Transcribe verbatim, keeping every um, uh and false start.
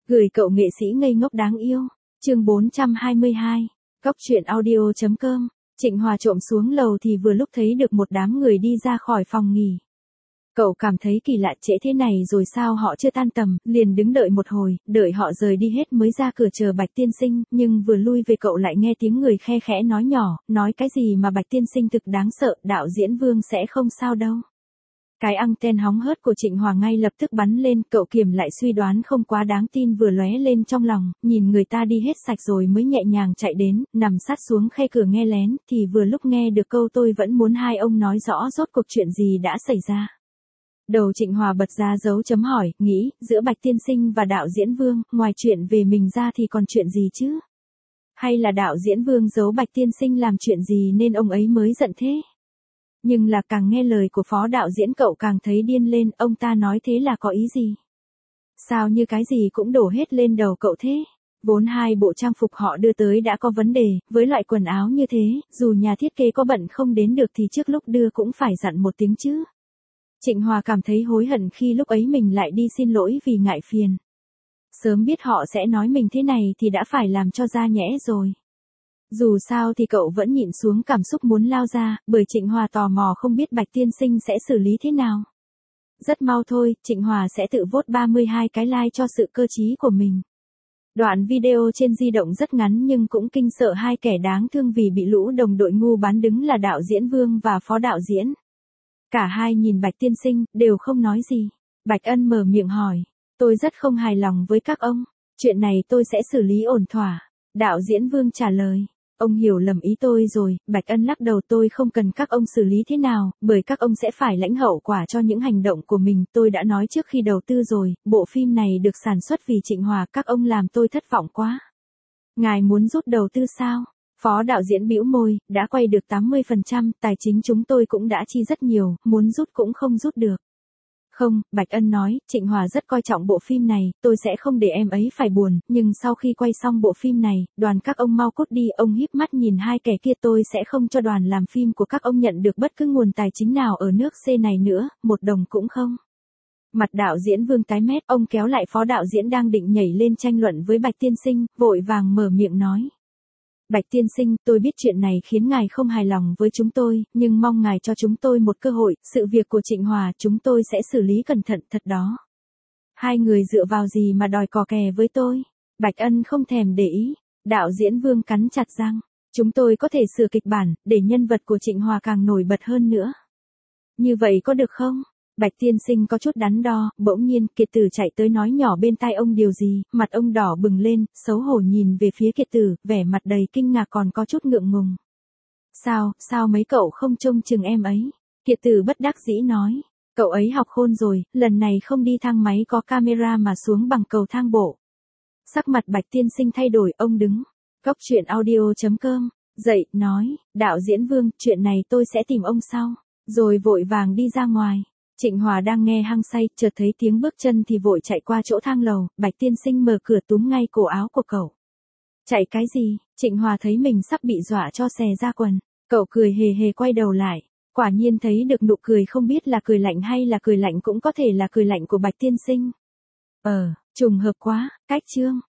Gửi cậu nghệ sĩ ngây ngốc đáng yêu. Chương bốn trăm hai mươi hai. Cóc truyện audio chấm com. Trịnh Hòa trộm xuống lầu thì vừa lúc thấy được một đám người đi ra khỏi phòng nghỉ. Cậu cảm thấy kỳ lạ, trễ thế này rồi sao họ chưa tan tầm, liền đứng đợi một hồi, đợi họ rời đi hết mới ra cửa chờ Bạch tiên sinh, nhưng vừa lui về cậu lại nghe tiếng người khe khẽ nói nhỏ, nói cái gì mà Bạch tiên sinh thực đáng sợ, đạo diễn Vương sẽ không sao đâu. Cái anten hóng hớt của Trịnh Hòa ngay lập tức bắn lên, cậu kiềm lại suy đoán không quá đáng tin vừa lóe lên trong lòng, nhìn người ta đi hết sạch rồi mới nhẹ nhàng chạy đến, nằm sát xuống khe cửa nghe lén, thì vừa lúc nghe được câu tôi vẫn muốn hai ông nói rõ rốt cuộc chuyện gì đã xảy ra. Đầu Trịnh Hòa bật ra dấu chấm hỏi, nghĩ, giữa Bạch tiên sinh và đạo diễn Vương, ngoài chuyện về mình ra thì còn chuyện gì chứ? Hay là đạo diễn Vương giấu Bạch tiên sinh làm chuyện gì nên ông ấy mới giận thế? Nhưng là càng nghe lời của phó đạo diễn cậu càng thấy điên lên, ông ta nói thế là có ý gì? Sao như cái gì cũng đổ hết lên đầu cậu thế? Vốn hai bộ trang phục họ đưa tới đã có vấn đề, với loại quần áo như thế, dù nhà thiết kế có bận không đến được thì trước lúc đưa cũng phải dặn một tiếng chứ. Trịnh Hòa cảm thấy hối hận khi lúc ấy mình lại đi xin lỗi vì ngại phiền. Sớm biết họ sẽ nói mình thế này thì đã phải làm cho ra nhẽ rồi. Dù sao thì cậu vẫn nhịn xuống cảm xúc muốn lao ra, bởi Trịnh Hòa tò mò không biết Bạch tiên sinh sẽ xử lý thế nào. Rất mau thôi, Trịnh Hòa sẽ tự vote ba mươi hai cái like cho sự cơ trí của mình. Đoạn video trên di động rất ngắn nhưng cũng kinh sợ hai kẻ đáng thương vì bị lũ đồng đội ngu bán đứng là đạo diễn Vương và phó đạo diễn. Cả hai nhìn Bạch tiên sinh, đều không nói gì. Bạch Ân mở miệng hỏi, tôi rất không hài lòng với các ông, chuyện này tôi sẽ xử lý ổn thỏa. Đạo diễn Vương trả lời, ông hiểu lầm ý tôi rồi. Bạch Ân lắc đầu, tôi không cần các ông xử lý thế nào, bởi các ông sẽ phải lãnh hậu quả cho những hành động của mình. Tôi đã nói trước khi đầu tư rồi, bộ phim này được sản xuất vì Trịnh Hòa, các ông làm tôi thất vọng quá. Ngài muốn rút đầu tư sao? Phó đạo diễn bĩu môi, đã quay được tám mươi phần trăm, tài chính chúng tôi cũng đã chi rất nhiều, muốn rút cũng không rút được. Không, Bạch Ân nói, Trịnh Hòa rất coi trọng bộ phim này, tôi sẽ không để em ấy phải buồn, nhưng sau khi quay xong bộ phim này, đoàn các ông mau cút đi, ông híp mắt nhìn hai kẻ kia, tôi sẽ không cho đoàn làm phim của các ông nhận được bất cứ nguồn tài chính nào ở nước C này nữa, một đồng cũng không. Mặt đạo diễn Vương tái mét, ông kéo lại phó đạo diễn đang định nhảy lên tranh luận với Bạch tiên sinh, vội vàng mở miệng nói. Bạch tiên sinh, tôi biết chuyện này khiến ngài không hài lòng với chúng tôi, nhưng mong ngài cho chúng tôi một cơ hội, sự việc của Trịnh Hòa chúng tôi sẽ xử lý cẩn thận thật đó. Hai người dựa vào gì mà đòi cò kè với tôi? Bạch Ân không thèm để ý, đạo diễn Vương cắn chặt răng, chúng tôi có thể sửa kịch bản, để nhân vật của Trịnh Hòa càng nổi bật hơn nữa. Như vậy có được không? Bạch tiên sinh có chút đắn đo, bỗng nhiên Kiệt Tử chạy tới nói nhỏ bên tai ông điều gì, mặt ông đỏ bừng lên, xấu hổ nhìn về phía Kiệt Tử, vẻ mặt đầy kinh ngạc còn có chút ngượng ngùng. Sao, sao mấy cậu không trông chừng em ấy? Kiệt Tử bất đắc dĩ nói, cậu ấy học khôn rồi, lần này không đi thang máy có camera mà xuống bằng cầu thang bộ. Sắc mặt Bạch tiên sinh thay đổi, ông đứng. Cóc truyện audio chấm com, dậy, nói, đạo diễn Vương, chuyện này tôi sẽ tìm ông sau, rồi vội vàng đi ra ngoài. Trịnh Hòa đang nghe hăng say, chợt thấy tiếng bước chân thì vội chạy qua chỗ thang lầu, Bạch tiên sinh mở cửa túm ngay cổ áo của cậu. Chạy cái gì? Trịnh Hòa thấy mình sắp bị dọa cho xè ra quần, cậu cười hề hề quay đầu lại, quả nhiên thấy được nụ cười không biết là cười lạnh hay là cười lạnh cũng có thể là cười lạnh của Bạch tiên sinh. Ờ, trùng hợp quá, cách chương.